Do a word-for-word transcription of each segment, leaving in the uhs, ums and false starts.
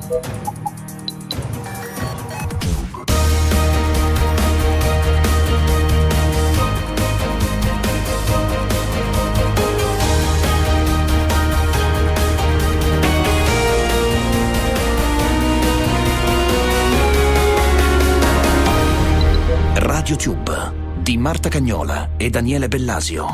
YouTube di Marta Cagnola e Daniele Bellasio.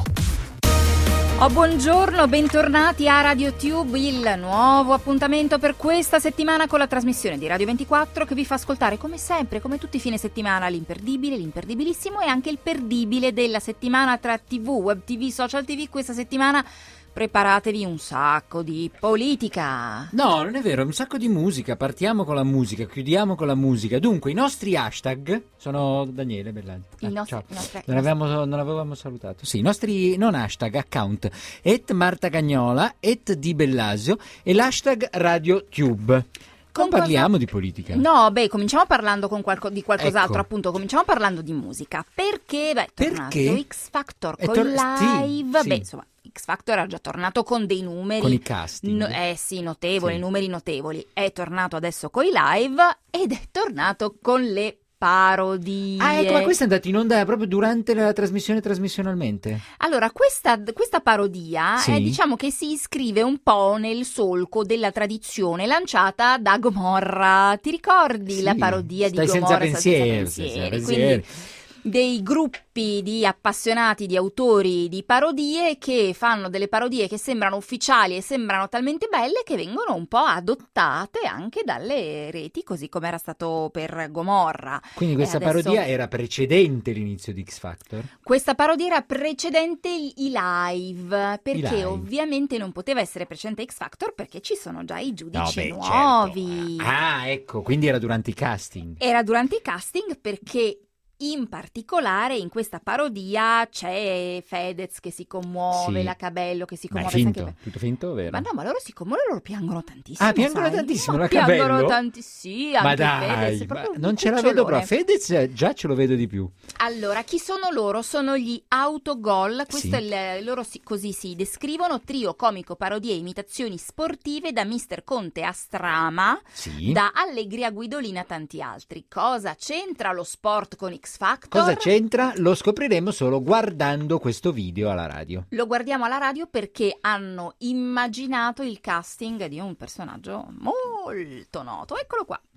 Oh, buongiorno, bentornati a RadioTube, il nuovo appuntamento per questa settimana con la trasmissione di Radio ventiquattro che vi fa ascoltare come sempre, come tutti i fine settimana, l'imperdibile, l'imperdibilissimo e anche il perdibile della settimana tra tivù, web tv, social tv. Questa settimana preparatevi un sacco di politica. No, non è vero, è un sacco di musica. Partiamo con la musica, chiudiamo con la musica. Dunque, i nostri hashtag sono Daniele Bellasio. I Ah, nostri, ciao. i nostri, Non, avevamo, non avevamo salutato. Sì, i nostri non hashtag, account et Marta Cagnola, et Di Bellasio e l'hashtag RadioTube. Non Con parliamo cosa... di politica. No, beh, cominciamo parlando con qualco... di qualcos'altro, Ecco. appunto, cominciamo parlando di musica. Perché, beh, è tornato Perché? X Factor È con tor- live, sì, sì. beh, insomma, X Factor era già tornato con dei numeri. Con i casting. No, eh sì, notevoli, Sì. numeri notevoli. È tornato adesso con i live ed è tornato con le parodie. Ah, ecco, ma questo è andato in onda proprio durante la trasmissione trasmissionalmente. Allora, questa, questa parodia Sì. è, diciamo che si iscrive un po' nel solco della tradizione lanciata da Gomorra. Ti ricordi Sì. la parodia Stai di senza Gomorra? pensieri, Stai senza pensieri. pensieri. Quindi dei gruppi di appassionati, di autori di parodie che fanno delle parodie che sembrano ufficiali e sembrano talmente belle che vengono un po' adottate anche dalle reti, così come era stato per Gomorra. Quindi questa E adesso- parodia era precedente l'inizio di X Factor? Questa parodia era precedente i live, perché live. ovviamente non poteva essere precedente X Factor perché ci sono già i giudici beh, nuovi. certo. Ah, ecco, quindi era durante i casting. Era durante i casting perché in particolare in questa parodia c'è Fedez che si commuove, Sì. la Cabello che si Ma è commuove. sai finto, che- tutto finto, vero? Ma no, ma loro si commuovono, loro piangono tantissimo. Ah, piangono sai? tantissimo, Ma la piangono Cabello? tantissimo, sì, Ma anche dai, Fedez, ma proprio un non ce la vedo cucciolone. proprio. Fedez già ce lo vedo di più. Allora, chi sono loro? Sono gli Autogol, questo Sì. è il, loro si- così si descrivono, trio comico, parodie e imitazioni sportive da mister Conte a Strama, Sì. da Allegri a Guidolina a tanti altri. Cosa c'entra lo sport con X Factor? Cosa c'entra? Lo scopriremo solo guardando questo video alla radio. Lo guardiamo alla radio perché hanno immaginato il casting di un personaggio molto noto. Eccolo qua.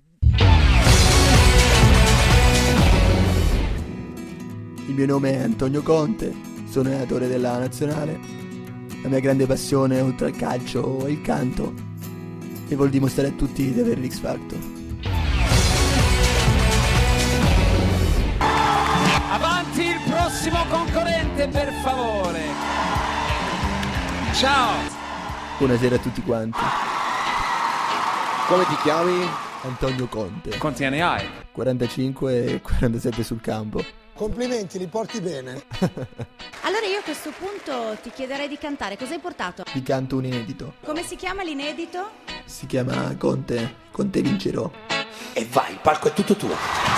Il mio nome è Antonio Conte, sono allenatore della nazionale. La mia grande passione, oltre al calcio, è il canto e voglio dimostrare a tutti di avere l'X Factor. Avanti il prossimo concorrente, per favore. Ciao. Buonasera a tutti quanti. Come ti chiami? Antonio Conte, Quanti anni hai? quarantacinque e quarantasette sul campo. Complimenti, li porti bene. Allora io a questo punto ti chiederei di cantare. Cosa hai portato? Vi canto un inedito. Come si chiama l'inedito? Si chiama Conte, Conte vincerò. E vai, il palco è tutto tuo.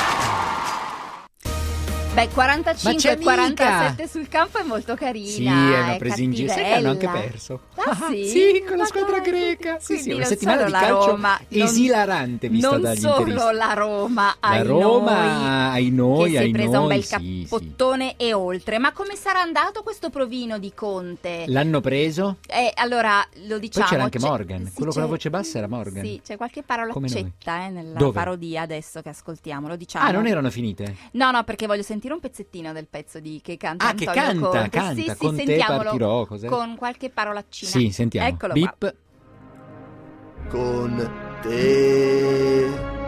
Beh, Ma quarantacinque c'è e mica! quarantasette sul campo è molto carina. Sì, hanno è preso in giro. Sai che hanno anche cattivella. perso. Ah, sì? Sì, con la Ma squadra dai, greca. Sì, quindi sì, una non settimana solo di la calcio Roma, non- esilarante vista non dagli solo interisti. la Roma, La ai Roma, noi, ai noi, che si è ai presa noi, un bel sì, cappottone e oltre. Ma come sarà andato questo provino di Conte? L'hanno preso? Eh, allora, lo diciamo. Poi c'era anche c'è- Morgan, sì, quello con la c'è- voce bassa era Morgan. Sì, c'è qualche Come noi. parolaccetta eh, nella Dove? parodia adesso che ascoltiamo, lo diciamo. Ah, non erano finite? No, no, perché voglio sentire un pezzettino del pezzo di che canta Ah, che Antonio canta, Conte. canta, Sì, sì, con te sentiamolo partirò, cos'è? con qualche parolaccina. Sì, sentiamo. Eccolo qua. Bip. Con te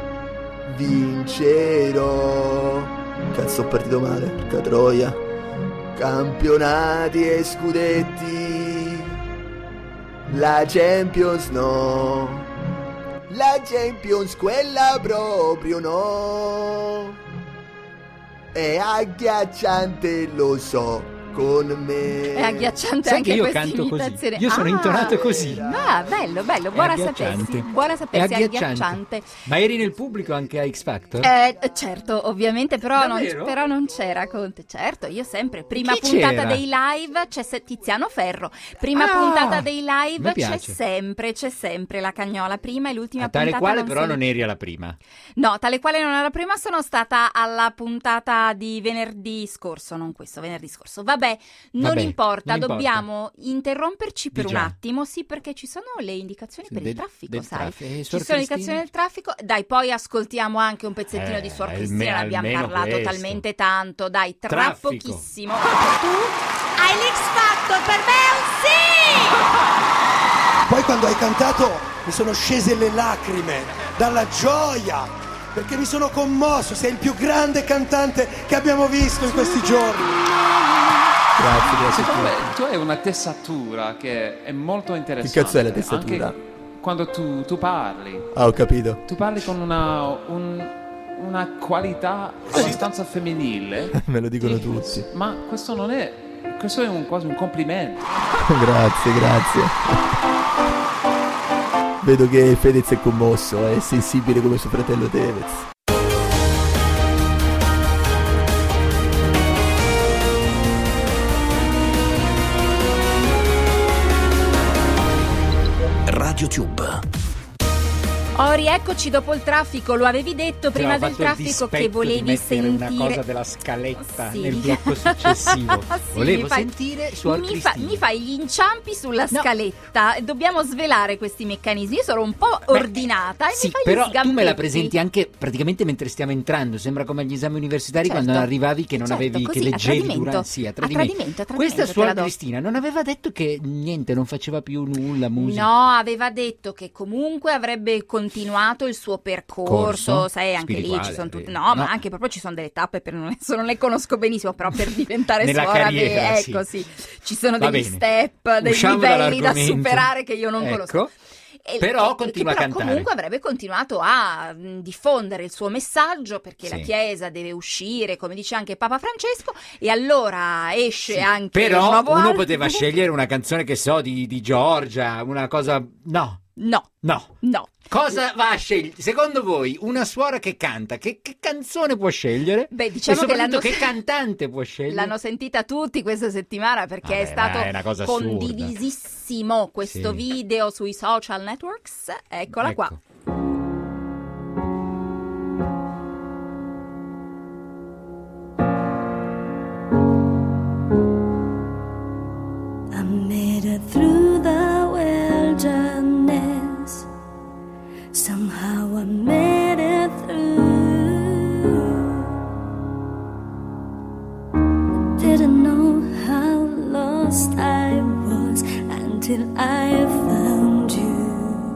vincerò. Cazzo, ho partito male, porca troia. Campionati e scudetti. La Champions no. La Champions quella proprio no. È agghiacciante, lo so. con me. È agghiacciante Sai anche che io questa canto imitazione. così. Io sono Ah, intonato così. Ah, bello, bello, buona agghiacciante. sapersi. Buona È sapersi, è agghiacciante. agghiacciante. Ma eri nel pubblico anche a X Factor? Eh, certo, ovviamente, però non, Davvero? però non c'era Conte. Certo, io sempre. Prima Chi puntata c'era? dei live c'è se- Tiziano Ferro. Prima Ah, puntata dei mi live c'è piace. sempre, c'è sempre la Cagnola. Prima e l'ultima A tale puntata. quale non però si- non eri alla prima. No, tale quale non era prima, sono stata alla puntata di venerdì scorso, non questo, venerdì scorso. Vabbè, non Vabbè, importa, non importa. dobbiamo interromperci per Di un già. attimo, sì, perché ci sono le indicazioni Sì, per del- il traffico, del sai. traffico. Eh, Ci Suor sono le Cristina? indicazioni del traffico. Dai, poi ascoltiamo anche un pezzettino Eh, di Suor alme- Cristina, ne abbiamo almeno parlato questo. talmente tanto. Dai, tra Traffico. pochissimo. Tu hai l'X Factor, per me è un sì! Poi quando hai cantato mi sono scese le lacrime dalla gioia, perché mi sono commosso, sei il più grande cantante che abbiamo visto in questi giorni. Grazie, grazie. Secondo me tu hai una tessatura che è molto interessante. Che cazzo è la tessatura? Anche quando tu, tu parli, Ah, ho capito. tu parli con una, un- una qualità abbastanza femminile. Me lo dicono Che- tutti. Ma questo non è, questo è un, quasi un complimento. Grazie, grazie. Vedo che Fedez è commosso, è sensibile come suo fratello Tevez. Radio Tube. Oh, rieccoci dopo il traffico, lo avevi detto prima del traffico che volevi sentire una cosa della scaletta Sì. nel blocco successivo. Sì, Volevo mi fai- sentire Suor mi, fa- Cristina. mi fai gli inciampi sulla No. scaletta. Dobbiamo svelare questi meccanismi. Io sono un po' ordinata e Sì, mi fai però gli sgambetti. tu me la presenti anche praticamente mentre stiamo entrando. Sembra come agli esami universitari Certo. quando arrivavi che non Certo, avevi, così, che a leggevi tradimento. durante. Sì, a A tradimento. tradimento, a tradimento, Questa te Suor la do. Cristina non aveva detto che niente, non faceva più nulla, musica. No, aveva detto che comunque avrebbe continuato il suo percorso, Corso? sai, anche lì Spirituale, ci sono tutte. vero. No, No. ma anche proprio ci sono delle tappe per non, adesso non le conosco benissimo, però per diventare Nella suora, carriera, beh, sì. ecco, sì. Ci sono Va degli bene. step, dei Usciamo livelli da dall'argomento. superare che io non Ecco. conosco. E- Però e- continua che a però cantare. comunque avrebbe continuato a mh, diffondere il suo messaggio, perché Sì. la Chiesa deve uscire, come dice anche Papa Francesco, e allora esce anche un Però nuovo uno album. poteva scegliere una canzone che so di, di Giorgia, una cosa. No, No, no. no. Cosa va a scegliere? Secondo voi, una suora che canta, che, che canzone può scegliere? Beh, diciamo e che soprattutto l'hanno- che cantante può scegliere? L'hanno sentita tutti questa settimana perché Vabbè, è stato ma è una cosa assurda. condivisissimo questo Sì. video sui social networks. Eccola Ecco. qua. I made it through the wilderness. Somehow I made it through. Didn't know how lost I was until I found you.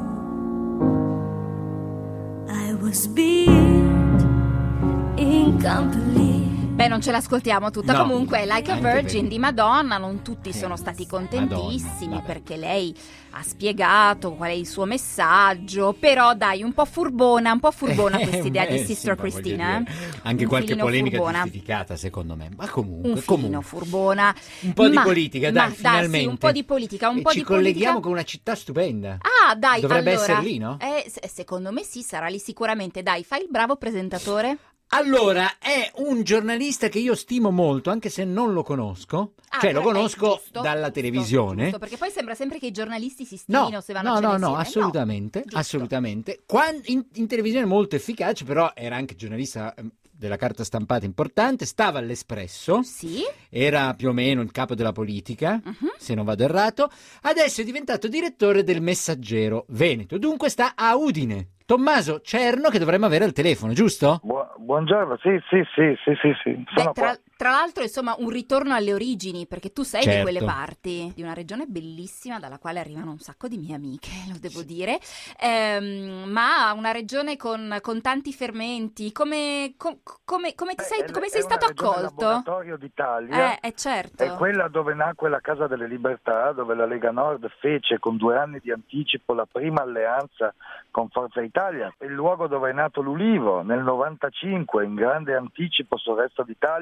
I was beat incomplete. Beh, non ce l'ascoltiamo tutta, No, comunque è Like a anche Virgin perché- di Madonna, non tutti Eh, sono stati contentissimi Madonna, vabbè. perché lei ha spiegato qual è il suo messaggio, però dai, un po' furbona, un po' furbona questa idea Eh, di sì, Sister ma voglio Christina. dire, eh? Anche Un qualche filino polemica furbona. giustificata, secondo me. Ma comunque, Un filino comunque. furbona. Un po' di Ma- politica, ma dai, finalmente. sì, un po' di politica, un e po' ci di colleghiamo politica. con una città stupenda. Ah, dai, Dovrebbe allora, essere lì, no? eh, se- secondo me sì, sarà lì sicuramente. Dai, fai il bravo presentatore. Allora, è un giornalista che io stimo molto, anche se non lo conosco. Ah, cioè, lo però- eh, conosco giusto, dalla giusto, televisione. giusto, perché poi sembra sempre che i giornalisti si No, stimino se vanno no, a cena no, no, insieme. assolutamente, giusto. assolutamente. Quan- in, in televisione molto efficace, però era anche giornalista ehm, della carta stampata importante, stava all'Espresso, Sì, era più o meno il capo della politica, Mhm. se non vado errato, adesso è diventato direttore del Messaggero Veneto, dunque sta a Udine. Tommaso Cerno che dovremmo avere al telefono, giusto? Bu- buongiorno, sì, sì, sì, sì, sì, sì. beh, Sono tra, qua. tra l'altro insomma un ritorno alle origini, perché tu sei di Certo. quelle parti, di una regione bellissima dalla quale arrivano un sacco di mie amiche, lo devo dire, Ehm, ma una regione con, con tanti fermenti, come, com- come, come ti sei, È- come è sei una stato regione accolto? laboratorio d'Italia. Eh, eh certo. È quella dove nacque la Casa delle Libertà, dove la Lega Nord fece con due anni di anticipo la prima alleanza con Forza Italia. Il luogo dove è nato l'Ulivo nel novantacinque, in grande anticipo sul resto d'Italia, con una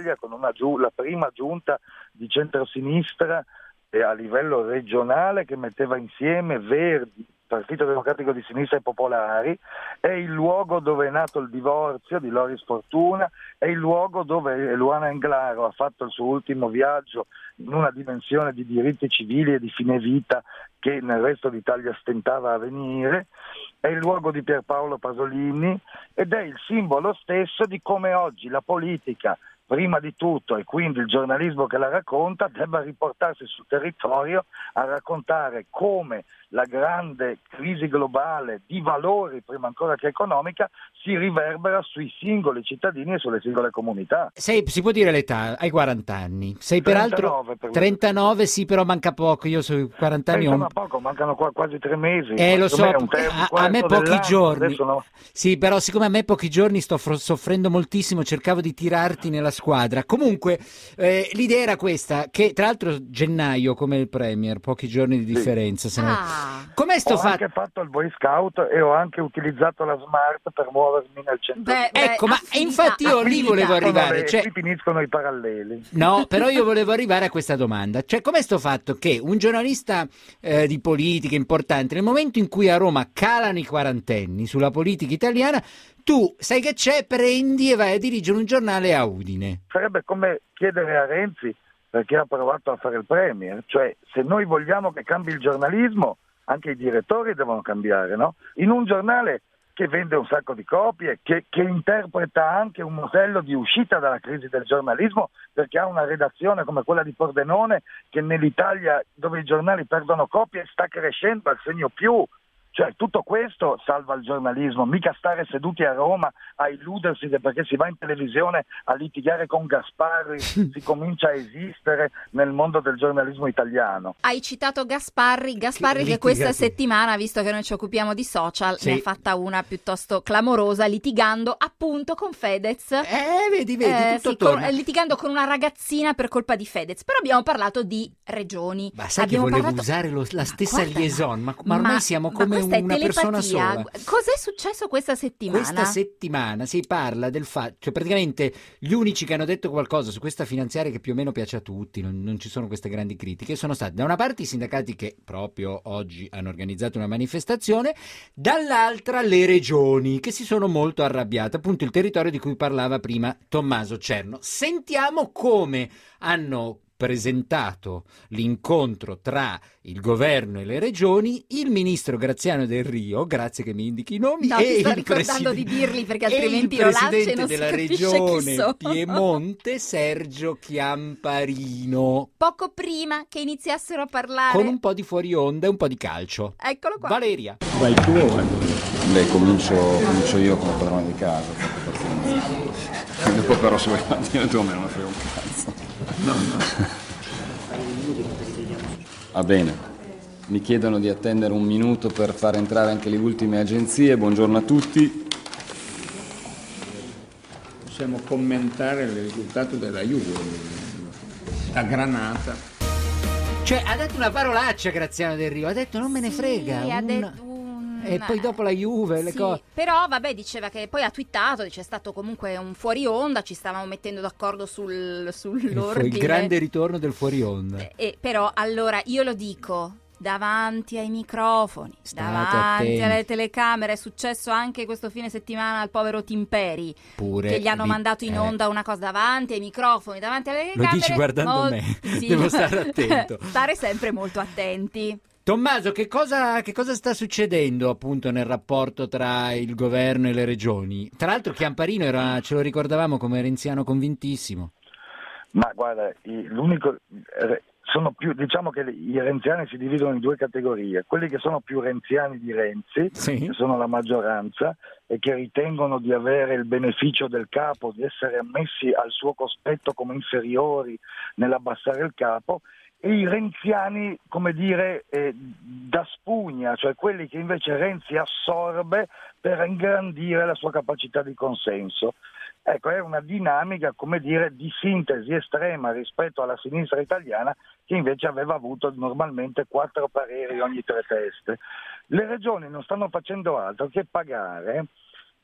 una giu- la prima giunta di centrosinistra eh, a livello regionale che metteva insieme Verdi, Partito Democratico di Sinistra e Popolari, è il luogo dove è nato il divorzio di Loris Fortuna, è il luogo dove Luana Englaro ha fatto il suo ultimo viaggio in una dimensione di diritti civili e di fine vita che nel resto d'Italia stentava a venire, è il luogo di Pierpaolo Pasolini ed è il simbolo stesso di come oggi la politica, prima di tutto, e quindi il giornalismo che la racconta, debba riportarsi sul territorio a raccontare come la grande crisi globale di valori, prima ancora che economica, si riverbera sui singoli cittadini e sulle singole comunità. Sei, si può dire l'età, hai quaranta anni. Sei peraltro trentanove, per trentanove, sì, però manca poco. Io sui quaranta anni eh, ho un... insomma, poco, mancano qua quasi tre mesi. Eh, lo so, un te- un a, a me quarto pochi dell'anno, giorni. adesso no. Sì, però siccome a me pochi giorni sto fro- soffrendo moltissimo, cercavo di tirarti nella squadra. Comunque, eh, l'idea era questa, che tra l'altro gennaio, come il Premier, pochi giorni di differenza. Se ne... Ah. Com'è sto Ho fatto? anche fatto il Boy Scout e ho anche utilizzato la Smart per muovermi nel centro. Beh, beh, Ecco, ma affinità, infatti io lì affinità. volevo arrivare. Le- Cioè... Qui finiscono i paralleli. No, però io volevo arrivare a questa domanda. Cioè, com'è sto fatto che un giornalista eh, di politica importante, nel momento in cui a Roma calano i quarantenni sulla politica italiana, tu sai che c'è, prendi e vai a dirigere un giornale a Udine? Sarebbe come chiedere a Renzi perché ha provato a fare il Premier. Cioè, se noi vogliamo che cambi il giornalismo, anche i direttori devono cambiare, no? In un giornale che vende un sacco di copie, che, che interpreta anche un modello di uscita dalla crisi del giornalismo, perché ha una redazione come quella di Pordenone, che nell'Italia dove i giornali perdono copie sta crescendo al segno più. Cioè, tutto questo salva il giornalismo, mica stare seduti a Roma a illudersi che perché si va in televisione a litigare con Gasparri si comincia a esistere nel mondo del giornalismo italiano. Hai citato Gasparri, Gasparri che, Che questa litigati. settimana, visto che noi ci occupiamo di social, Sì. ne ha fatta una piuttosto clamorosa, litigando appunto con Fedez. Eh, vedi, vedi, Eh, tutto sì, con- torna. eh, litigando con una ragazzina per colpa di Fedez. Però abbiamo parlato di regioni. Ma sai abbiamo che volevo parlato... usare lo- la stessa Guarda, liaison, ma, ma ormai siamo come ma questa è una persona telepatia. sola. Cos'è successo questa settimana? Questa settimana si parla del fatto, cioè praticamente gli unici che hanno detto qualcosa su questa finanziaria che più o meno piace a tutti, non, non ci sono queste grandi critiche, sono stati da una parte i sindacati che proprio oggi hanno organizzato una manifestazione, dall'altra le regioni che si sono molto arrabbiate, appunto il territorio di cui parlava prima Tommaso Cerno. Sentiamo come hanno presentato l'incontro tra il governo e le regioni il ministro Graziano Del Rio, grazie che mi indichi i nomi, No, e ti sto il ricordando preside- di dirli perché e altrimenti il lo lanci e presidente non si della capisce chi regione sono. Piemonte Sergio Chiamparino, Poco prima che iniziassero a parlare. con un po' di fuori onda e un po' di calcio. Eccolo qua. Valeria. Vai tu o vai tu? Beh, comincio, comincio io come padrone di casa. E dopo però se vuoi partire tu a me non me frega un cazzo. No, no. Va bene. Mi chiedono di attendere un minuto per far entrare anche le ultime agenzie. Buongiorno a tutti. Possiamo commentare il risultato della Juve, da Granata. Cioè, ha detto una parolaccia Graziano Del Rio, ha detto non me ne frega. Sì, ha un- detto un... E poi dopo la Juve, le Sì, cose. però vabbè, diceva che poi ha twittato, c'è stato comunque un fuori onda, ci stavamo mettendo d'accordo sul, sull'ordine. Fu il grande ritorno del fuori onda. E, però allora io lo dico davanti ai microfoni, State davanti attenti. alle telecamere, è successo anche questo fine settimana al povero Timperi, Pure che gli hanno lì- mandato in eh. onda una cosa davanti ai microfoni, davanti alle telecamere. Lo dici guardando Mol- me, sì. devo stare attento. Stare sempre molto attenti. Tommaso, che cosa, che cosa sta succedendo appunto nel rapporto tra il governo e le regioni? Tra l'altro Chiamparino era, ce lo ricordavamo come renziano convintissimo. Ma guarda, i- l'unico eh, sono più, diciamo che i renziani si dividono in due categorie: quelli che sono più renziani di Renzi, Sì. che sono la maggioranza e che ritengono di avere il beneficio del capo, di essere ammessi al suo cospetto come inferiori nell'abbassare il capo, e i renziani, come dire, eh, da spugna, cioè quelli che invece Renzi assorbe per ingrandire la sua capacità di consenso. Ecco, è una dinamica, come dire, di sintesi estrema rispetto alla sinistra italiana, che invece aveva avuto normalmente quattro pareri ogni tre teste. Le regioni non stanno facendo altro che pagare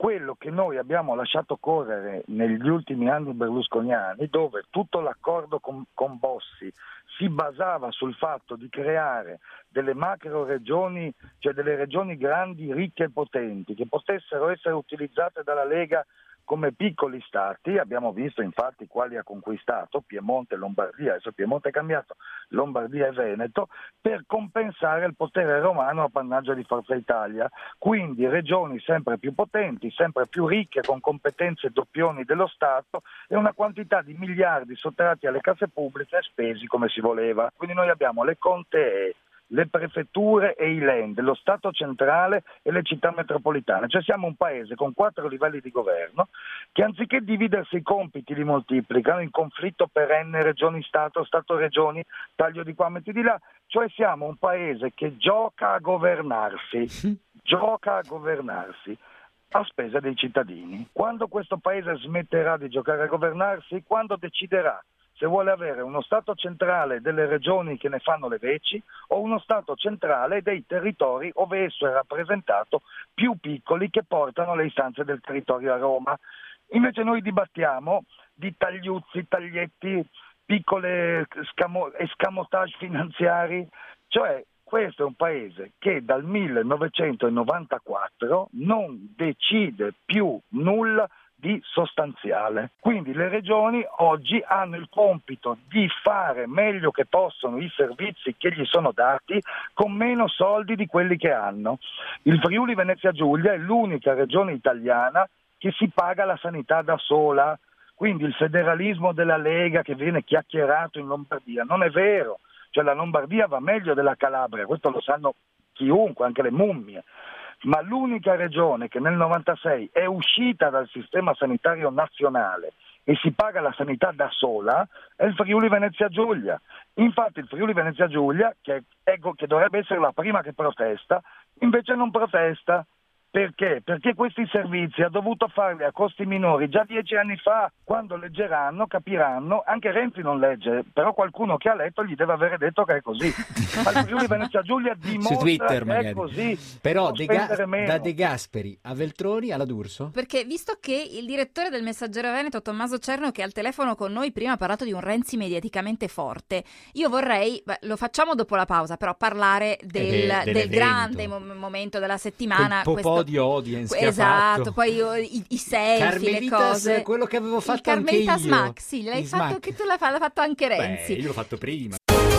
quello che noi abbiamo lasciato correre negli ultimi anni berlusconiani, dove tutto l'accordo con, con Bossi si basava sul fatto di creare delle macro regioni, cioè delle regioni grandi, ricche e potenti, che potessero essere utilizzate dalla Lega come piccoli stati. Abbiamo visto infatti quali ha conquistato, Piemonte e Lombardia, adesso Piemonte è cambiato, Lombardia e Veneto, per compensare il potere romano appannaggio di Forza Italia. Quindi regioni sempre più potenti, sempre più ricche, con competenze doppioni dello Stato e una quantità di miliardi sottratti alle casse pubbliche e spesi come si voleva. Quindi noi abbiamo le contee, le prefetture e i land, lo Stato centrale e le città metropolitane. Cioè siamo un paese con quattro livelli di governo che anziché dividersi i compiti li moltiplicano in conflitto perenne regioni-Stato, Stato-regioni, taglio di qua, metti di là. Cioè siamo un paese che gioca a governarsi, gioca a governarsi a spese dei cittadini. Quando questo paese smetterà di giocare a governarsi? Quando deciderà se vuole avere uno Stato centrale delle regioni che ne fanno le veci o uno Stato centrale dei territori ove esso è rappresentato, più piccoli, che portano le istanze del territorio a Roma. Invece noi dibattiamo di tagliuzzi, taglietti, piccole scamo- escamotage finanziari, cioè questo è un paese che dal millenovecentonovantaquattro non decide più nulla di sostanziale. Quindi le regioni oggi hanno il compito di fare meglio che possono i servizi che gli sono dati con meno soldi di quelli che hanno. Il Friuli Venezia Giulia è l'unica regione italiana che si paga la sanità da sola, quindi il federalismo della Lega che viene chiacchierato in Lombardia non è vero, cioè la Lombardia va meglio della Calabria, questo lo sanno chiunque, anche le mummie. Ma l'unica regione che nel novantasei è uscita dal sistema sanitario nazionale e si paga la sanità da sola è il Friuli Venezia Giulia. Infatti il Friuli Venezia Giulia, che, è, che dovrebbe essere la prima che protesta, invece non protesta. Perché? Perché questi servizi ha dovuto farli a costi minori già dieci anni fa. Quando leggeranno capiranno, anche Renzi non legge, però qualcuno che ha letto gli deve avere detto che è così. Ma il Friuli Venezia Giulia dimostra su Twitter, che magari. È così. Però De Ga- da De Gasperi a Veltroni alla D'Urso? Perché visto che il direttore del Messaggero Veneto, Tommaso Cerno, che è al telefono con noi, prima ha parlato di un Renzi mediaticamente forte, io vorrei, beh, lo facciamo dopo la pausa, però parlare del, de- del grande mo- momento della settimana. Quel po' di audience che esatto, ha fatto. poi io, i, i selfie, le cose. Quello che avevo fatto il Carmelitas anche io. Max, sì, l'hai Il fatto Smack. che tu l'hai, l'ha fatto anche Renzi. Beh, io l'ho fatto prima.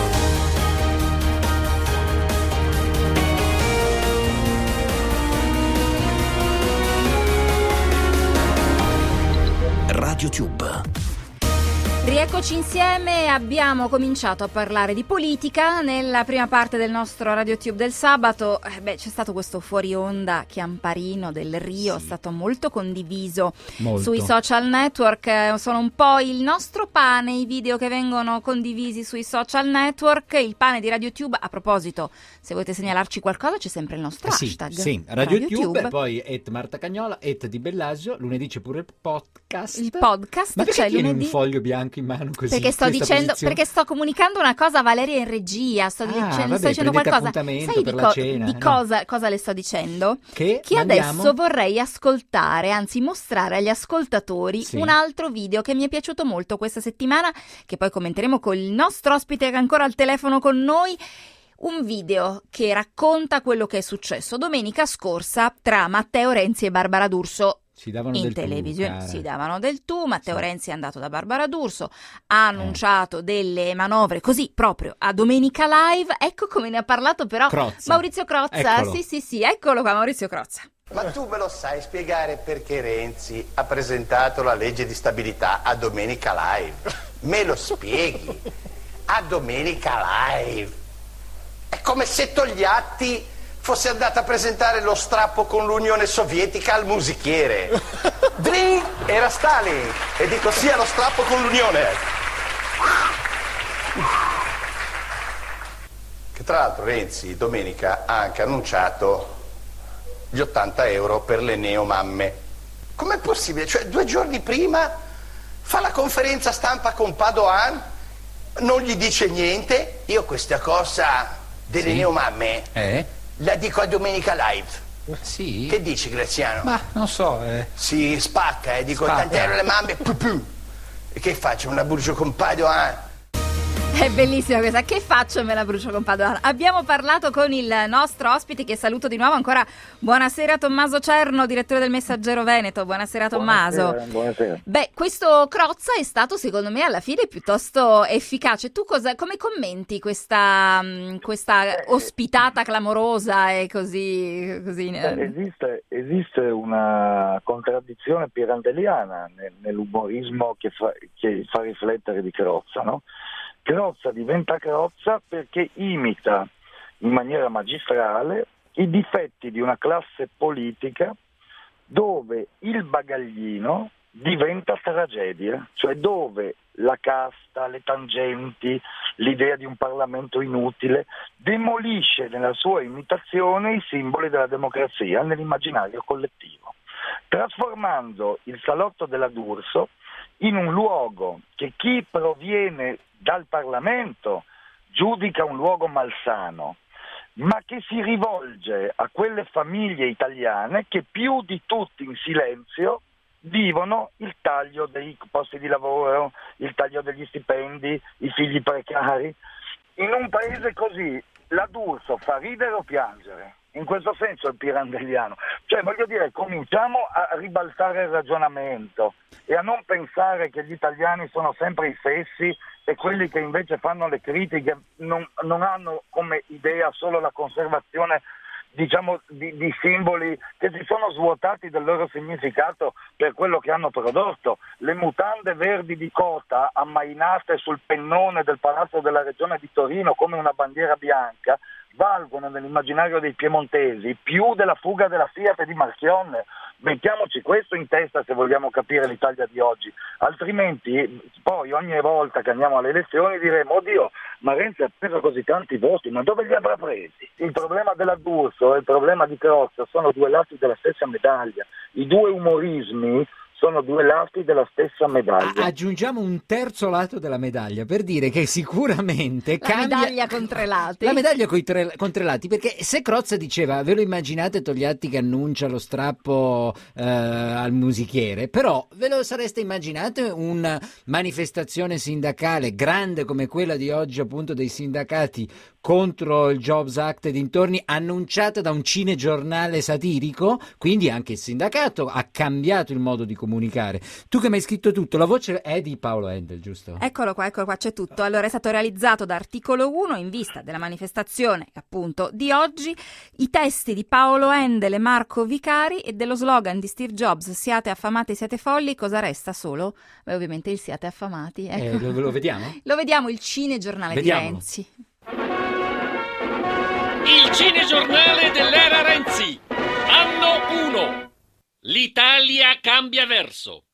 Radio Tube. Rieccoci insieme, abbiamo cominciato a parlare di politica nella prima parte del nostro RadioTube del sabato. Eh beh, c'è stato questo fuori onda chiamparino del Rio, sì. È stato molto condiviso molto. Sui social network, eh, sono un po' il nostro pane i video che vengono condivisi sui social network. Il pane di RadioTube, a proposito, se volete segnalarci qualcosa c'è sempre il nostro sì, hashtag sì, RadioTube, poi et Marta Cagnola, et Di Bellasio, lunedì c'è pure il podcast. Il podcast, ma perché cioè tieni lunedì... un foglio bianco in mano così? Perché sto dicendo, posizione? perché sto comunicando una cosa a Valeria in regia, sto, ah, dicendo, vabbè, sto dicendo qualcosa. Sai Sai per di, la co- cena, di no? cosa, cosa le sto dicendo? Che, che mandiamo? adesso vorrei ascoltare, anzi mostrare agli ascoltatori sì. un altro video che mi è piaciuto molto questa settimana, che poi commenteremo con il nostro ospite che è ancora al telefono con noi. Un video che racconta quello che è successo domenica scorsa tra Matteo Renzi e Barbara D'Urso. Si davano in del televisione tu, si davano del tu. Matteo sì. Renzi è andato da Barbara D'Urso, ha annunciato eh. delle manovre così proprio a Domenica Live. Ecco come ne ha parlato però Crozza. Maurizio Crozza. Eccolo. Sì, sì, sì, eccolo qua Maurizio Crozza. Ma tu me lo sai spiegare perché Renzi ha presentato la legge di stabilità a Domenica Live? Me lo spieghi? A Domenica Live. È come se Togliatti fosse andata a presentare lo strappo con l'Unione Sovietica al musichiere. Dring! Era Stalin. E dico sì allo strappo con l'Unione. Che tra l'altro Renzi domenica ha anche annunciato gli ottanta euro per le neomamme. Com'è possibile? Cioè due giorni prima fa la conferenza stampa con Padoan, non gli dice niente. Io questa cosa delle sì. neomamme eh? la dico a Domenica Live. Sì. Che dici, Graziano? Ma non so. Eh. Si spacca, eh, dico, Spacca. tant'erano le mamme, pu, pu. E che faccio? Una brucio con Padoan? È bellissima questa, che faccio me la brucio con Padoan. Abbiamo parlato con il nostro ospite, che saluto di nuovo ancora. Buonasera Tommaso Cerno, direttore del Messaggero Veneto. Buonasera Tommaso. Buonasera, buonasera. Beh, questo Crozza è stato secondo me alla fine piuttosto efficace. Tu cosa, come commenti questa, questa ospitata clamorosa e così... così Beh, esiste, esiste una contraddizione pirandelliana nell'umorismo che fa, che fa riflettere di Crozza, no? Crozza diventa Crozza perché imita in maniera magistrale i difetti di una classe politica dove il bagaglino diventa tragedia, cioè dove la casta, le tangenti, l'idea di un Parlamento inutile demolisce nella sua imitazione i simboli della democrazia nell'immaginario collettivo, trasformando il salotto della D'Urso in un luogo che chi proviene dal Parlamento giudica un luogo malsano, ma che si rivolge a quelle famiglie italiane che più di tutti in silenzio vivono il taglio dei posti di lavoro, il taglio degli stipendi, i figli precari. In un paese così la D'Urso fa ridere o piangere? In questo senso è pirandelliano. Cioè, voglio dire, cominciamo a ribaltare il ragionamento e a non pensare che gli italiani sono sempre i fessi e quelli che invece fanno le critiche non, non hanno come idea solo la conservazione, diciamo, di, di simboli che si sono svuotati del loro significato per quello che hanno prodotto. Le mutande verdi di cota ammainate sul pennone del Palazzo della Regione di Torino come una bandiera bianca valgono nell'immaginario dei piemontesi più della fuga della Fiat di Marchionne. Mettiamoci questo in testa se vogliamo capire l'Italia di oggi, altrimenti poi ogni volta che andiamo alle elezioni diremo: oddio, ma Renzi ha preso così tanti voti, ma dove li avrà presi? Il problema della D'Urso e il problema di Crozza sono due lati della stessa medaglia, i due umorismi sono due lati della stessa medaglia. Aggiungiamo un terzo lato della medaglia per dire che sicuramente la cambia... medaglia con tre lati. La medaglia coi tre, con tre lati, perché se Crozza diceva: ve lo immaginate Togliatti che annuncia lo strappo eh, al musichiere, però ve lo sareste immaginato una manifestazione sindacale grande come quella di oggi, appunto, dei sindacati contro il Jobs Act e dintorni, annunciata da un cinegiornale satirico? Quindi anche il sindacato ha cambiato il modo di comunicare. Tu che mi hai scritto tutto, la voce è di Paolo Endel, giusto? Eccolo qua, eccolo qua, c'è tutto. Allora, è stato realizzato da Articolo uno in vista della manifestazione, appunto, di oggi. I testi di Paolo Endel e Marco Vicari e dello slogan di Steve Jobs: siate affamati, siete folli, cosa resta solo? Beh, ovviamente il siate affamati. Ecco. Eh, lo, lo vediamo? Lo vediamo, il cinegiornale di Renzi. Il cinegiornale dell'era Renzi, anno uno. L'Italia cambia verso.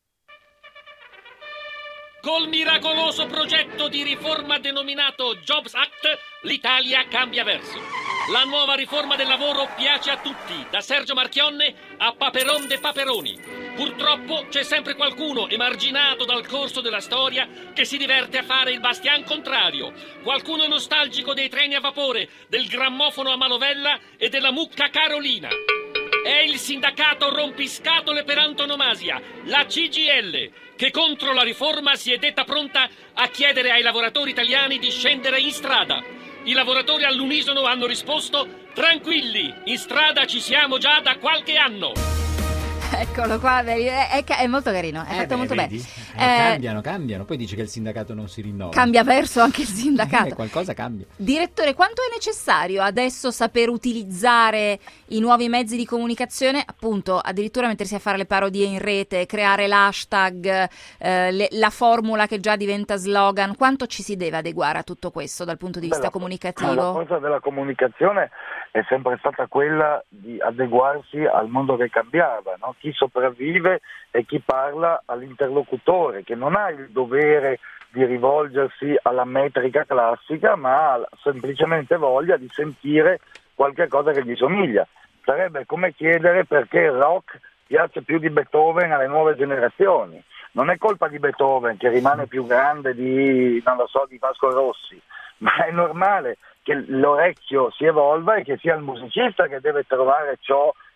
Col miracoloso progetto di riforma denominato Jobs Act, l'Italia cambia verso. La nuova riforma del lavoro piace a tutti, da Sergio Marchionne a Paperon de Paperoni. Purtroppo c'è sempre qualcuno emarginato dal corso della storia che si diverte a fare il bastian contrario. Qualcuno nostalgico dei treni a vapore, del grammofono a manovella e della mucca Carolina. È il sindacato rompiscatole per antonomasia, la C G I L, che contro la riforma si è detta pronta a chiedere ai lavoratori italiani di scendere in strada. I lavoratori all'unisono hanno risposto: tranquilli, in strada ci siamo già da qualche anno. Eccolo qua, è, è, è molto carino, è eh fatto beh, molto vedi? bene. Eh, Eh, cambiano, cambiano. Poi dice che il sindacato non si rinnova. Cambia verso anche il sindacato. Eh, qualcosa cambia. Direttore, quanto è necessario adesso saper utilizzare i nuovi mezzi di comunicazione, appunto, addirittura mettersi a fare le parodie in rete, creare l'hashtag, eh, le, la formula che già diventa slogan? Quanto ci si deve adeguare a tutto questo dal punto di vista Beh, la, comunicativo? La cosa della comunicazione è sempre stata quella di adeguarsi al mondo che cambiava, no? Chi sopravvive e chi parla all'interlocutore, che non ha il dovere di rivolgersi alla metrica classica, ma ha semplicemente voglia di sentire qualche cosa che gli somiglia. Sarebbe come chiedere perché il rock piace più di Beethoven alle nuove generazioni. Non è colpa di Beethoven che rimane più grande di, non lo so, di Vasco Rossi, ma è normale che l'orecchio si evolva e che sia il musicista che deve trovare ciò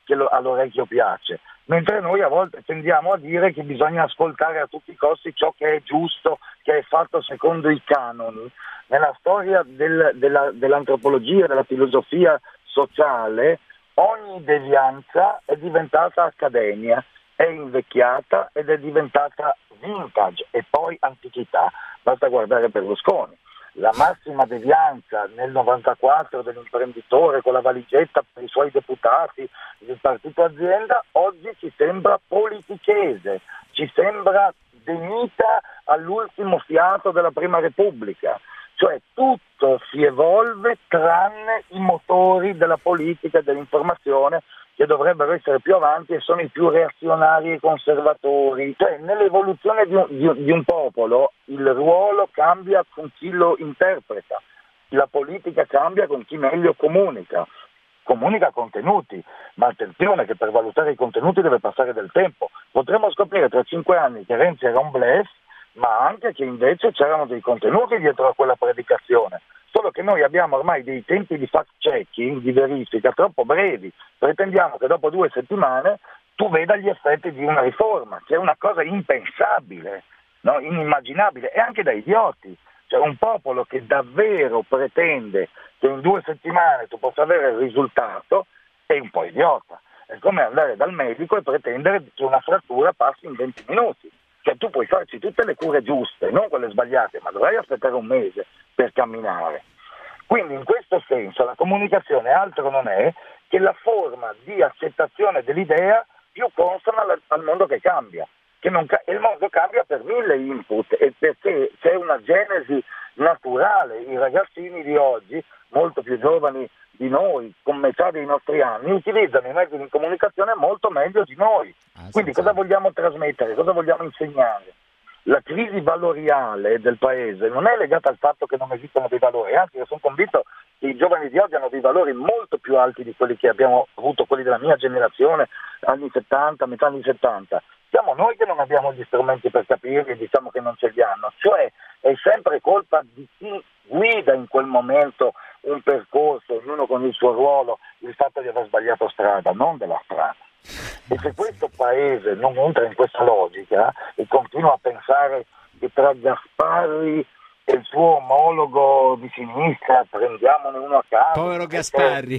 che lo, all'orecchio piace, mentre noi a volte tendiamo a dire che bisogna ascoltare a tutti i costi ciò che è giusto, che è fatto secondo i canoni. Nella storia del, della, dell'antropologia, della filosofia sociale, ogni devianza è diventata accademia, è invecchiata ed è diventata vintage e poi antichità. Basta guardare Berlusconi. La massima devianza nel novantaquattro dell'imprenditore con la valigetta per i suoi deputati del partito azienda, oggi ci sembra politichese, ci sembra denita all'ultimo fiato della Prima Repubblica. Cioè tutto si evolve tranne i motori della politica e dell'informazione, che dovrebbero essere più avanti e sono i più reazionari e conservatori. Cioè, nell'evoluzione di un, di, di un popolo il ruolo cambia con chi lo interpreta, la politica cambia con chi meglio comunica, comunica contenuti, ma attenzione che per valutare i contenuti deve passare del tempo. Potremmo scoprire tra cinque anni che Renzi era un bluff, ma anche che invece c'erano dei contenuti dietro a quella predicazione. Solo che noi abbiamo ormai dei tempi di fact-checking, di verifica troppo brevi. Pretendiamo che dopo due settimane tu veda gli effetti di una riforma, che è una cosa impensabile, no? Inimmaginabile, e anche da idioti. Cioè un popolo che davvero pretende che in due settimane tu possa avere il risultato è un po' idiota. È come andare dal medico e pretendere che una frattura passi in venti minuti. Cioè tu puoi farci tutte le cure giuste, non quelle sbagliate, ma dovrai aspettare un mese per camminare. Quindi in questo senso la comunicazione altro non è che la forma di accettazione dell'idea più consona al, al mondo che cambia. Che non ca- e il mondo cambia per mille input e perché c'è una genesi naturale. I ragazzini di oggi, molto più giovani di noi, con metà dei nostri anni, utilizzano i mezzi di comunicazione molto meglio di noi. Ah, Quindi cosa vogliamo trasmettere? Cosa vogliamo insegnare? La crisi valoriale del paese non è legata al fatto che non esistono dei valori, anzi io sono convinto che i giovani di oggi hanno dei valori molto più alti di quelli che abbiamo avuto, quelli della mia generazione, anni settanta, metà anni settanta. Siamo noi che non abbiamo gli strumenti per capirli e diciamo che non ce li hanno, cioè è sempre colpa di chi guida in quel momento un percorso, ognuno con il suo ruolo, il fatto di aver sbagliato strada, non della strada. E se questo paese non entra in questa logica e continua a pensare che tra Gasparri e il suo omologo di sinistra prendiamone uno a caso, povero Gasparri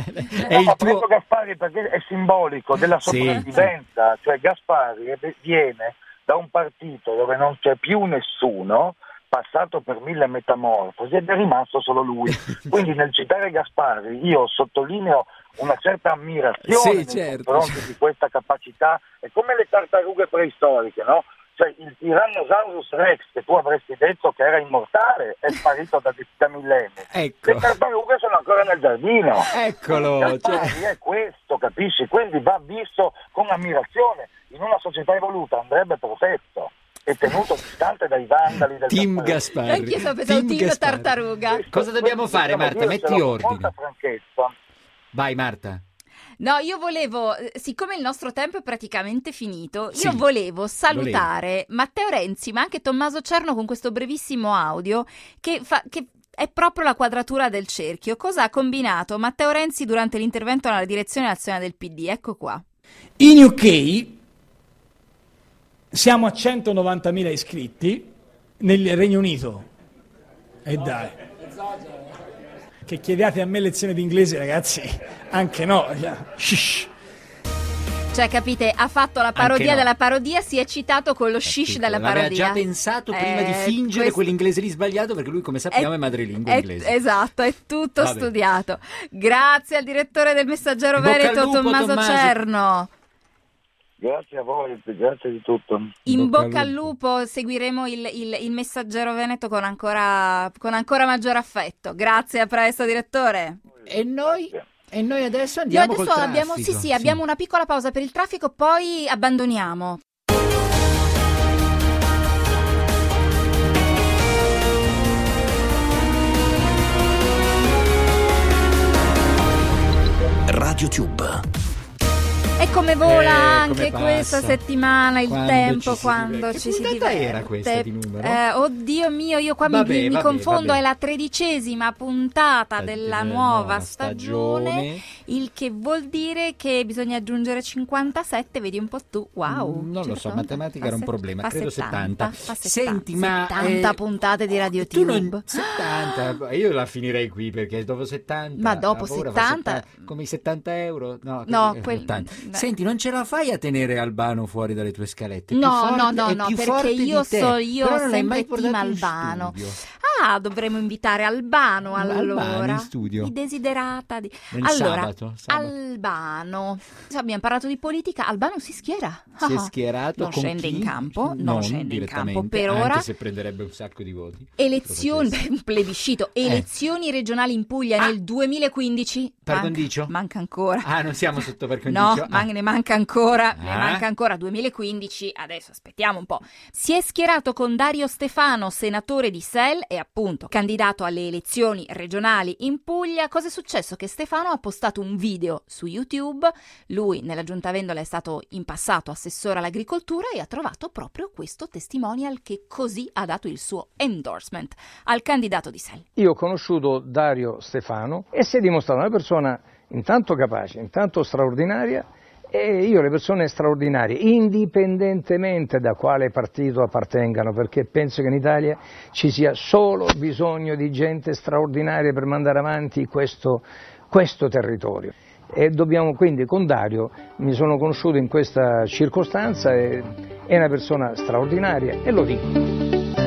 è il tuo... prendo Gasparri perché è simbolico della sopravvivenza, sì. Cioè Gasparri viene da un partito dove non c'è più nessuno, passato per mille metamorfosi, ed è rimasto solo lui. Quindi nel citare Gasparri io sottolineo una certa ammirazione sì, nei certo. confronti di questa capacità. È come le tartarughe preistoriche, no? Cioè il Tyrannosaurus Rex, che tu avresti detto che era immortale, è sparito da, da millenni. Ecco. Le tartarughe sono ancora nel giardino. Eccolo. Gasparri cioè... è questo, capisci? Quindi va visto con ammirazione. In una società evoluta andrebbe protetto e tenuto distante dai vandali del Team Gasparri. Anch'io sto pensando Team, team Tartaruga. Questo, Cosa dobbiamo fare, Marta? Metti ordine. Molta franchezza. Vai Marta. No, io volevo, siccome il nostro tempo è praticamente finito, sì, io volevo salutare volevo. Matteo Renzi, ma anche Tommaso Cerno con questo brevissimo audio che fa... Che è proprio la quadratura del cerchio. Cosa ha combinato Matteo Renzi durante l'intervento alla direzione nazionale del P D? Ecco qua. In U K siamo a centonovantamila iscritti, nel Regno Unito. E dai. Che chiediate a me lezioni di inglese, ragazzi? Anche no. Shish. Cioè, capite, ha fatto la parodia no. della parodia, si è citato con lo shish della parodia. Aveva già pensato prima eh, di fingere questo... quell'inglese lì sbagliato, perché lui, come sappiamo, è, è madrelingua è, inglese. Esatto, è tutto Vabbè. studiato. Grazie al direttore del Messaggero Bocca Veneto, al lupo, Tommaso, Tommaso Cerno. Grazie a voi, grazie di tutto. In bocca, bocca al lupo, lupo. Seguiremo il, il, il Messaggero Veneto con ancora, con ancora maggior affetto. Grazie, a presto, direttore. E noi... E noi adesso andiamo Io adesso col abbiamo, traffico. sì, sì, sì, abbiamo una piccola pausa per il traffico, poi abbandoniamo. Radio Tube. E come vola Eh, anche come questa passa. settimana il Quando tempo ci si quando diverte. ci Che si puntata diverte. era questa di numero? Eh, oddio mio, io qua mi- Vabbè, mi, vabbè, confondo, vabbè. è la tredicesima puntata della della nuova nuova stagione, stagione. il che vuol dire che bisogna aggiungere cinquantasette, vedi un po' tu, wow. Mm, non lo so, Certo, matematica fa era un se- problema, fa credo settanta. fa Senti, ma settanta eh, puntate di Radio tu Tube. non settanta, io la finirei qui perché dopo settanta. Ma dopo a paura, settanta fa settanta, come i settanta euro? No, No, così, quel- ottanta. beh. Senti, non ce la fai a tenere Albano fuori dalle tue scalette? È No, più forte- no, no, è no, più perché forte io di te. so, io Però ho non l'hai mai sempre team portato in Albano. studio. Ah, dovremmo invitare Albano allora. Albano in studio. I desiderata di... Il allora, sabato, sabato. Albano. Abbiamo parlato di politica, Albano si schiera. Si è Ah, schierato non con scende chi? in campo, non, scende in campo direttamente, per anche ora. se prenderebbe un sacco di voti. Elezioni, beh, un plebiscito, Eh. elezioni regionali in Puglia nel duemilaquindici. Per Manca- condicio? Manca ancora. Ah, non siamo sotto per No, condicio? man- ne manca ancora, ne Ah. manca ancora duemilaquindici, adesso aspettiamo un po'. Si è schierato con Dario Stefano, senatore di S E L e appunto candidato alle elezioni regionali in Puglia. Cosa è successo? Che Stefano ha postato un video su YouTube, lui nella Giunta Vendola è stato in passato assessore all'agricoltura e ha trovato proprio questo testimonial che così ha dato il suo endorsement al candidato di S E L. Io ho conosciuto Dario Stefano e si è dimostrato una persona intanto capace, intanto straordinaria, e io le persone straordinarie, indipendentemente da quale partito appartengano, perché penso che in Italia ci sia solo bisogno di gente straordinaria per mandare avanti questo, questo territorio. E dobbiamo quindi, con Dario, mi sono conosciuto in questa circostanza, e, è una persona straordinaria e lo dico.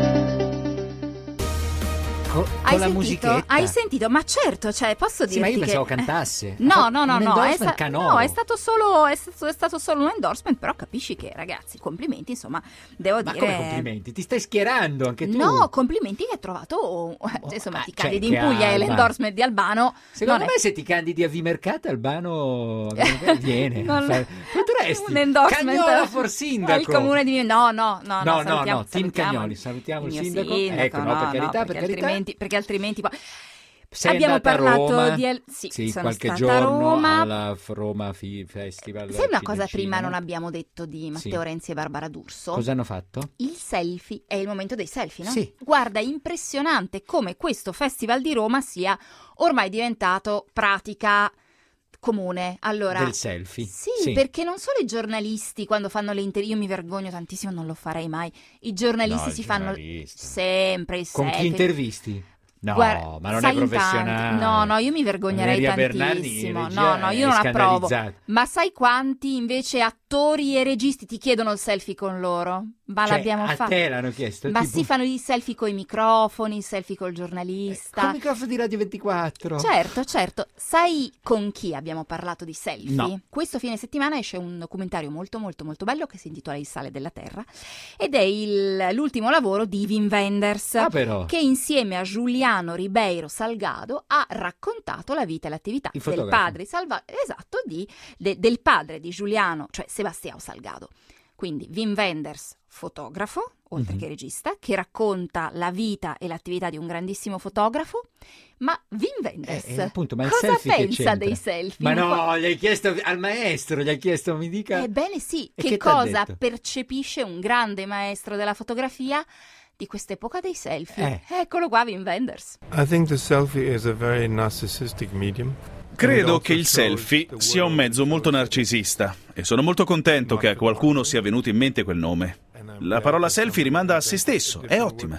Con, Hai con la sentito? musichetta. Hai sentito? Ma certo, cioè, posso dirti Sì, ma io che... pensavo cantasse. No, Ha no, no, fatto un no, è, endorsement sta- canoro. no, è stato solo è stato, è stato solo un endorsement, però capisci che, ragazzi, complimenti, insomma, devo Ma dire... come complimenti? Ti stai schierando anche tu? No, complimenti che hai trovato, insomma, ti cioè, candidi che in Puglia e Alba. l'endorsement di Albano. Secondo non me è- se ti candidi a Vimercate Albano viene. Non- Fa- Potresti. un endorsement Cagnola for sindaco. al comune di no no no No, no, salutiamo- no, Team salutiamo Cagnoli, salutiamo il mio sindaco. sindaco, Ecco, no, per carità, per perché carità. altrimenti, perché altrimenti poi... Sei abbiamo andata a parlato Roma? di El- sì, Sì, sono qualche stata a giorno Roma. alla F- Roma Fi- Festival. Sai una Cinecittà. cosa prima non abbiamo detto di Matteo Sì. Renzi e Barbara D'Urso? Cosa hanno fatto? Il selfie, è il momento dei selfie, no? Sì. Guarda, impressionante come questo Festival di Roma sia ormai diventato pratica comune. Allora, Del selfie? Sì, Sì. perché non solo i giornalisti quando fanno le interviste, io mi vergogno tantissimo, non lo farei mai. I giornalisti No, si il fanno giornalista. sempre il Con selfie. chi intervisti? No, Guarda, ma non sai è in professionale. tanti- No, no, io mi vergognerei Valeria Bernardi, tantissimo. regia, No, no, io è non approvo. scandalizzata. Ma sai quanti invece attori e registi ti chiedono il selfie con loro? Ma Cioè, l'abbiamo a fatto. te l'hanno chiesto? Ma tipo- si fanno i selfie con i microfoni, i selfie col giornalista. Con il microfono di Radio ventiquattro. Certo, certo. Sai con chi abbiamo parlato di selfie? No. Questo fine settimana esce un documentario molto molto molto bello che si intitola Il sale della terra ed è il- l'ultimo lavoro di Wim Wenders, Ah, però. che insieme a Giuliano Ribeiro Salgado ha raccontato la vita e l'attività Il del fotografo. padre Salva- esatto, di, de- del padre di Giuliano, cioè Sebastião Salgado. Quindi Wim Wenders, fotografo, oltre Mhm. che regista, che racconta la vita e l'attività di un grandissimo fotografo, ma Wim Wenders Eh, eh, appunto, ma il cosa selfie che pensa c'entra? dei selfie? Ma Non no, può- gli hai chiesto al maestro, gli hai chiesto, mi dica. Ebbene sì, E che, che t'ha cosa detto? percepisce un grande maestro della fotografia di quest'epoca dei selfie? Eh. Eccolo qua, Wim Wenders. I think the selfie is a very narcissistic medium. Credo che il selfie sia un mezzo molto narcisista e sono molto contento che a qualcuno sia venuto in mente quel nome. La parola selfie rimanda a se stesso, è ottima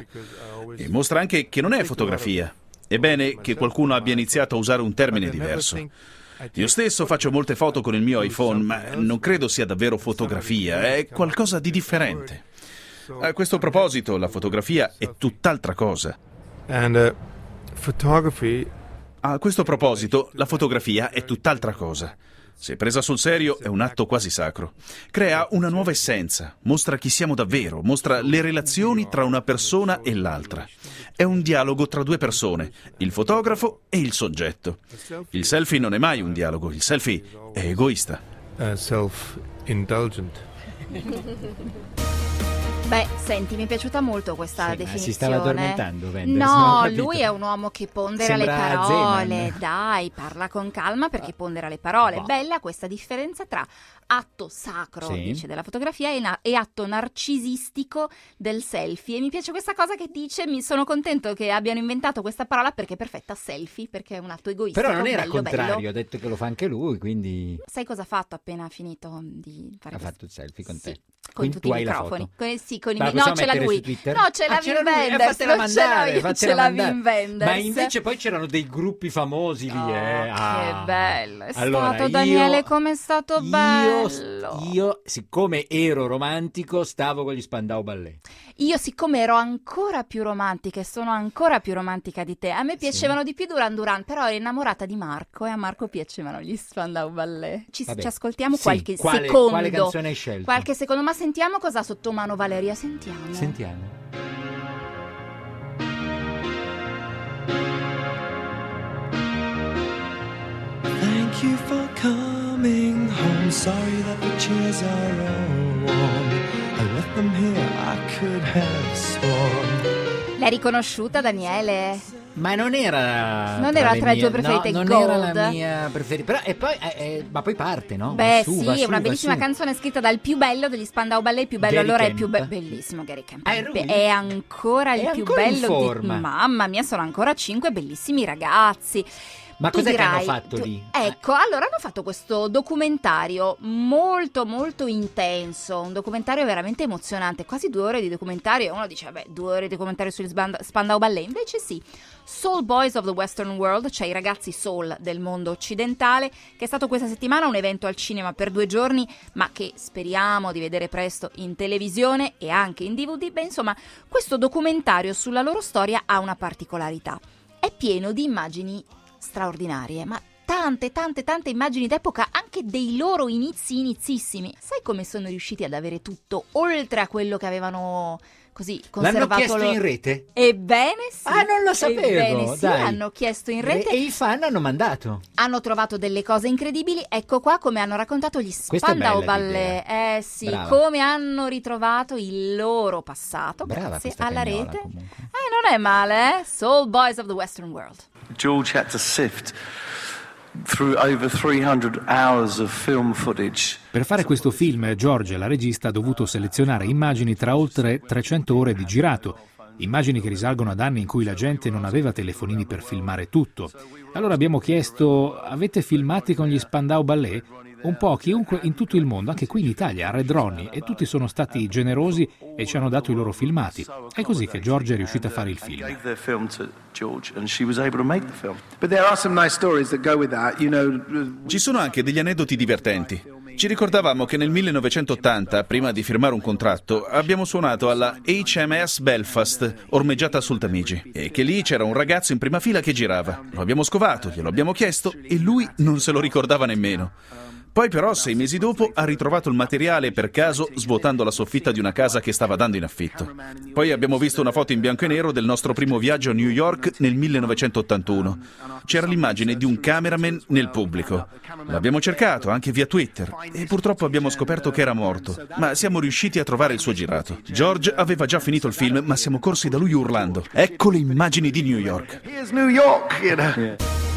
e mostra anche che non è fotografia. È bene che qualcuno abbia iniziato a usare un termine diverso. Io stesso faccio molte foto con il mio iPhone, ma non credo sia davvero fotografia, è qualcosa di differente. A questo proposito, la fotografia è tutt'altra cosa. And uh, photography A questo proposito, la fotografia è tutt'altra cosa. Se presa sul serio, è un atto quasi sacro. Crea una nuova essenza, mostra chi siamo davvero, mostra le relazioni tra una persona e l'altra. È un dialogo tra due persone, il fotografo e il soggetto. Il selfie non è mai un dialogo, il selfie è egoista. uh, self-indulgent. Beh, senti, mi è piaciuta molto questa Sì, ma definizione. si stava addormentando, Wenders, non ho No, capito. lui è un uomo che pondera Sembra le parole. Zeman. Dai, parla con calma perché pondera le parole. Bah. Bella questa differenza tra atto sacro, Sì. dice, della fotografia e, na- e atto narcisistico del selfie. E mi piace questa cosa che dice, mi sono contento che abbiano inventato questa parola perché è perfetta, selfie, perché è un atto egoistico. Però non era bello, contrario, bello. ha detto che lo fa anche lui, quindi Sai cosa ha fatto appena finito di fare ha questo? fatto il selfie con te. Con Quindi tutti tu i hai la microfoni. foto. Con- sì, con i Ma mi- la no, possiamo ce l'ha mettere lui. su Twitter? No, ce Ah, l'ha c'era Wim lui, eh, Wenders. fatela non ce l'ha mandare, io, fatela ce l'ha mandare. Wim Wenders. Ma invece poi c'erano dei gruppi famosi lì, eh. Ah. Che bello è Allora, stato, io- Daniele, come è stato bello. Io, io, siccome ero romantico, stavo con gli Spandau Ballet. Io, siccome ero ancora più romantica e sono ancora più romantica di te, a me piacevano di più Duran Duran, però ero innamorata di Marco e a Marco piacevano gli Spandau Ballet. Ci, Vabbè. ci ascoltiamo Sì, qualche quale- secondo. quale canzone hai scelto? Qualche secondo, ma sentiamo cosa ha sotto mano Valeria, sentiamo. Sentiamo. Thank you for coming home. Sorry that the chairs are all warm. I left them here, I could have sworn. L'hai riconosciuta, Daniele? Ma non era Non era le tra le tue mie- preferite, no, non Gold. era la mia preferita. Però e poi eh, eh, ma poi parte, no? Beh, Va su, sì, va è su, una va bellissima su. canzone scritta dal più bello degli Spandau Ballet. Il più bello Gary allora è Kemp. più be- bellissimo Gary Kemp. Ah, è lui? È ancora il È più ancora in bello forma. di... Mamma mia, sono ancora cinque bellissimi ragazzi. Ma Tu cos'è che hanno dirai- fatto tu- lì? Ecco, allora hanno fatto questo documentario molto molto intenso, un documentario veramente emozionante, quasi due ore di documentario. E uno dice, vabbè, due ore di documentario sugli Sband- Spandau Ballet. Invece sì, Soul Boys of the Western World, cioè i ragazzi soul del mondo occidentale, che è stato questa settimana un evento al cinema per due giorni, ma che speriamo di vedere presto in televisione e anche in D V D. Beh, insomma, questo documentario sulla loro storia ha una particolarità. È pieno di immagini straordinarie, ma tante, tante, tante immagini d'epoca, anche dei loro inizi inizissimi. Sai come sono riusciti ad avere tutto, oltre a quello che avevano così conservato? L'hanno chiesto loro? in rete? Ebbene sì. Ah, non lo sapevo, Ebbene sì, dai. hanno chiesto in rete. E, e i fan hanno mandato. Hanno trovato delle cose incredibili, ecco qua come hanno raccontato gli Questa è Spandau bella Ballet. Eh sì, Brava. come hanno ritrovato il loro passato Brava grazie questa alla cagnola, rete. comunque. Eh, non è male, eh? Soul Boys of the Western World. George had to sift through over three hundred hours of film footage. Per fare questo film, George, la regista, ha dovuto selezionare immagini tra oltre trecento ore di girato, immagini che risalgono ad anni in cui la gente non aveva telefonini per filmare tutto. Allora abbiamo chiesto, avete filmati con gli Spandau Ballet? Un po' chiunque in tutto il mondo, anche qui in Italia, a Red Ronnie, e tutti sono stati generosi e ci hanno dato i loro filmati. È così che George è riuscita a fare il film. Gave their film to George and she was able to make the film. But there are some nice stories that go with that, you know. Ci sono anche degli aneddoti divertenti. Ci ricordavamo che nel millenovecentottanta, prima di firmare un contratto, abbiamo suonato alla H M S Belfast, ormeggiata a Sultamigi, e che lì c'era un ragazzo in prima fila che girava. Lo abbiamo scovato, glielo abbiamo chiesto e lui non se lo ricordava nemmeno. Poi però, sei mesi dopo, ha ritrovato il materiale per caso svuotando la soffitta di una casa che stava dando in affitto. Poi abbiamo visto una foto in bianco e nero del nostro primo viaggio a New York nel millenovecentottantuno. C'era l'immagine di un cameraman nel pubblico. L'abbiamo cercato anche via Twitter e purtroppo abbiamo scoperto che era morto, ma siamo riusciti a trovare il suo girato. George aveva già finito il film, ma siamo corsi da lui urlando: ecco le immagini di New York. Here's New York, you know.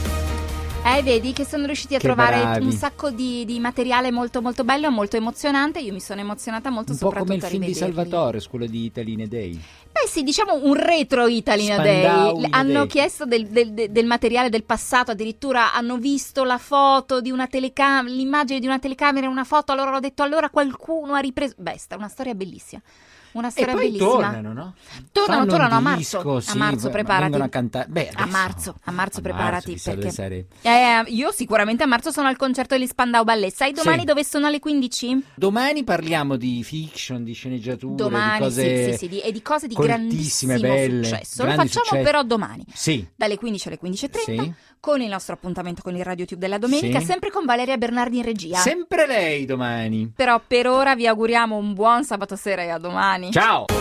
Eh, vedi che sono riusciti a Che trovare bravi. un sacco di, di materiale molto molto bello, molto emozionante. Io mi sono emozionata molto, Un po' soprattutto come il a film di rivederli. Salvatore, quello di Italine Day. Beh sì, diciamo un retro Italina Spandau Day. in Hanno Day. chiesto del, del- del- del materiale del passato, addirittura hanno visto la foto di una telecamera, l'immagine di una telecamera in una foto, allora ho detto allora qualcuno ha ripreso. Beh, è una storia bellissima. Una E storia poi bellissima. tornano, no? Tornano, Fanno tornano a un marzo. disco, sì, a marzo, ma preparati. vengono a cantare. Beh, a adesso- marzo, a marzo a preparati. marzo, chissà dove perché sarei. Eh, io sicuramente a marzo sono al concerto degli Spandau Ballet. Sai domani Sì. dove sono alle quindici? Domani parliamo di fiction, di sceneggiature, Domani, di cose sì, sì, sì, di- e di cose di coltissime, grandissimo belle, successo. Lo grandi facciamo successi. però domani. Sì. Dalle quindici alle quindici e trenta, Sì. con il nostro appuntamento con il RadioTube della domenica, Sì. sempre con Valeria Bernardi in regia. Sempre lei domani. Però per ora vi auguriamo un buon sabato sera e a domani. Ciao!